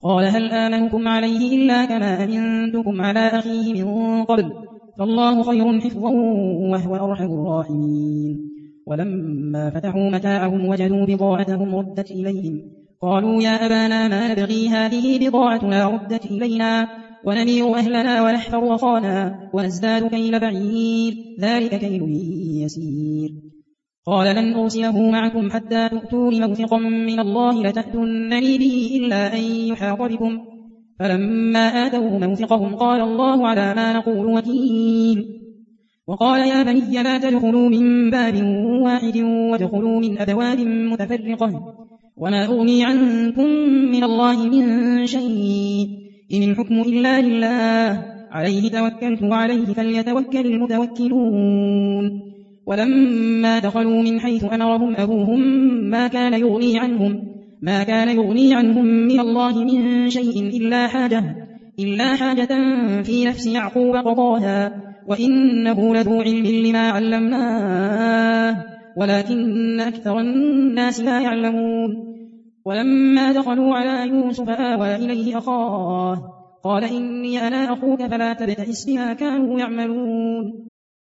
قال هل آمنكم عليه إلا كما أمنتكم على أخيه من قبل فالله خير حفظا وهو أرحم الراحمين ولما فتحوا متاعهم وجدوا بضاعتهم ردت إليهم قالوا يا أبانا ما نبغي هذه بضاعتنا ردت إلينا ونمير أهلنا ونحفر أخانا ونزداد كيل بعير ذلك كيل يسير قال لن أرسله معكم حتى تؤتون موثقا من الله لتأتونني به إلا أن يحاط بكم فلما آتوه موثقهم قال الله على ما نقول وكيل وقال يا بني لا تدخلوا من باب واحد وادخلوا من أبواب متفرقة وما أغني عنكم من الله من شيء إن الحكم إلا لله عليه توكلت وعليه فليتوكل المتوكلون ولما دخلوا من حيث أمرهم أبوهم ما كان يغني عنهم من الله من شيء إلا حاجة في نفس يعقوب قضاها وإنه لذو علم لما علمناه ولكن أكثر الناس لا يعلمون ولما دخلوا على يوسف آوى إليه أخاه قال إني أنا أخوك فلا تبتئس بما كانوا يعملون